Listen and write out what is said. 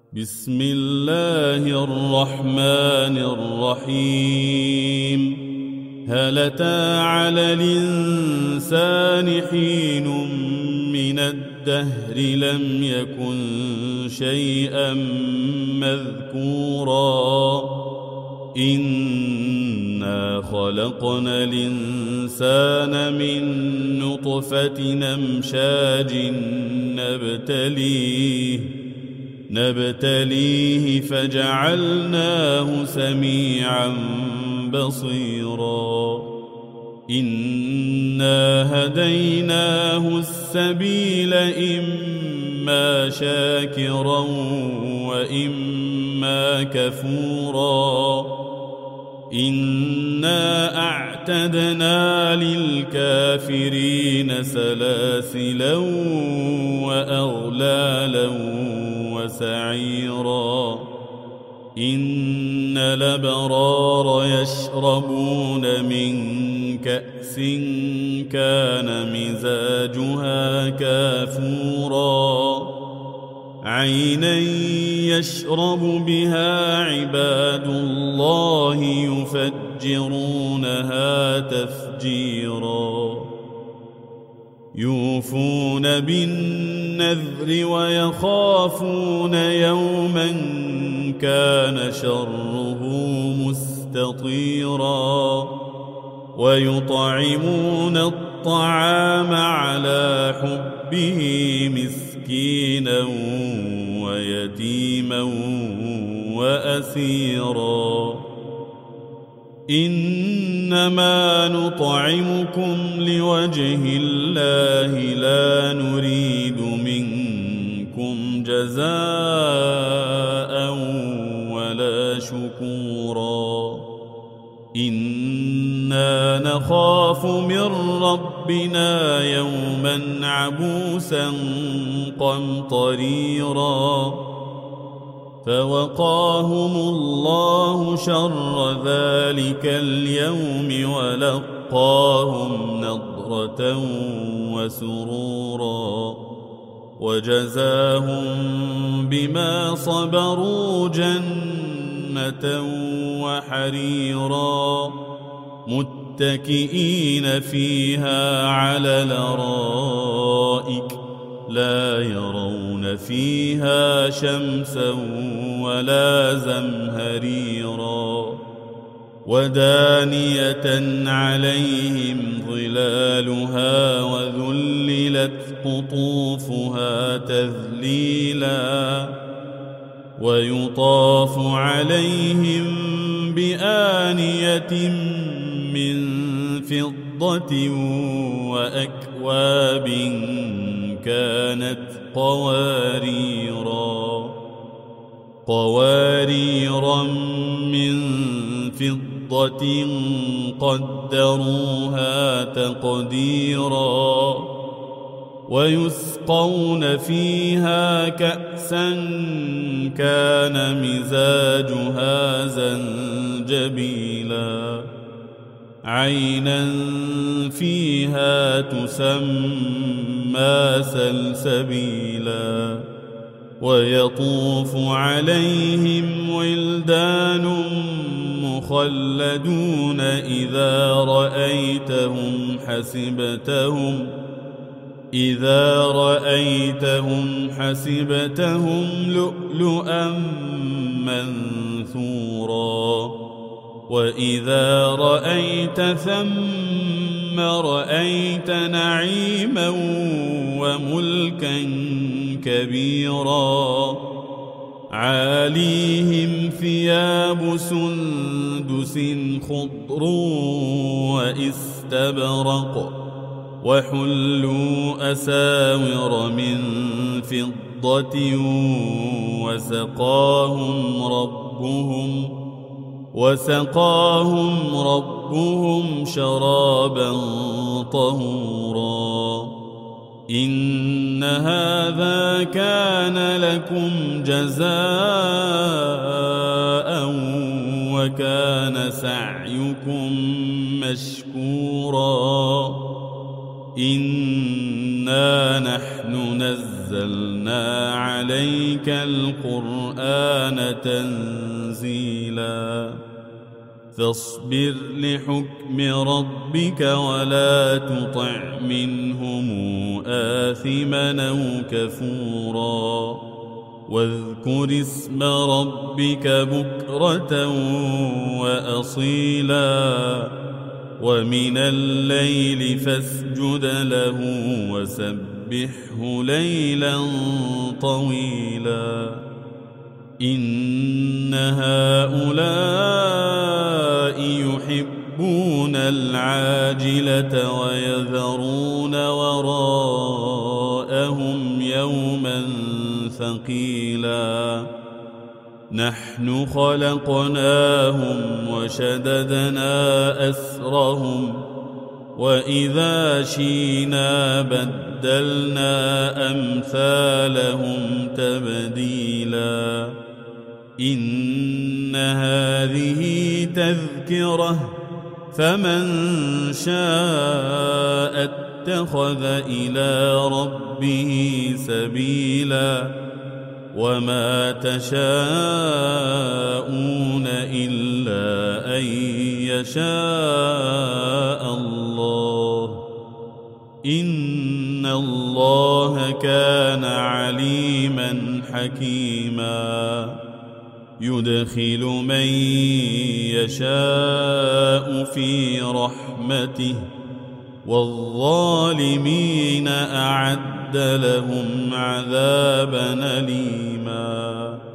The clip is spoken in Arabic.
بسم الله الرحمن الرحيم هل أتى على الإنسان حين من الدهر لم يكن شيئا مذكورا إنا خلقنا الإنسان من نطفة أمشاج نبتليه فجعلناه سميعا بصيرا إنا هديناه السبيل إما شاكرا وإما كفورا إنا أعتدنا للكافرين سلاسلا وأغلالا وسعيرا إن الأبرار يشربون من كأس كان مزاجها كافورا عينا يشرب بها عباد الله يفجرونها تفجيرا يوفون بالنذر ويخافون يوما كان شره مستطيرا ويطعمون الطعام على حبه مسكينا ويتيما وأسيرا إنما نطعمكم لوجه الله لا نريد منكم جزاء ولا شكورا إنا نخاف من ربنا يوما عبوسا قمطريرا فوقاهم الله شر ذلك اليوم ولقاهم نضرة وسرورا وجزاهم بما صبروا جنة وحريرا متكئين فيها على الأرائك لا يرون فيها شمسا ولا زمهريرا ودانية عليهم ظلالها وذللت قطوفها تذليلا ويطاف عليهم بآنية من فضة وأكواب كانت قواريرا من فضة قدروها تقديرا ويسقون فيها كأسا كان مزاجها زنجبيلا عينا فيها تسمى سلسبيلا ويطوف عليهم ولدان مخلدون إذا رأيتهم حسبتهم لؤلؤا منثورا وإذا رأيت ثم رأيت نعيما وملكا كبيرا عاليهم ثياب سندس خضر وإستبرق وحلوا أساور من فضة وسقاهم ربهم شرابا طهورا إن هذا كان لكم جزاء وكان سعيكم مشكورا إنا نحن نزلنا نزلنا عليك القرآن تنزيلا فاصبر لحكم ربك ولا تطع منهم آثما أو كفورا واذكر اسم ربك بكرة وأصيلا ومن الليل فاسجد له وسبحه ليلا طويلا إن هؤلاء يحبون العاجلة ويذرون وراءهم يوما ثقيلا نحن خلقناهم وشددنا أسرهم وإذا شئنا بدلنا أمثالهم تبديلا إن هذه تذكرة فمن شاء اتخذ إلى ربه سبيلا وما تشاءون إلا أن يشاء الله إن الله كان عليما حكيما يدخل من يشاء في رحمته والظالمين أعد لهم عذابا أليما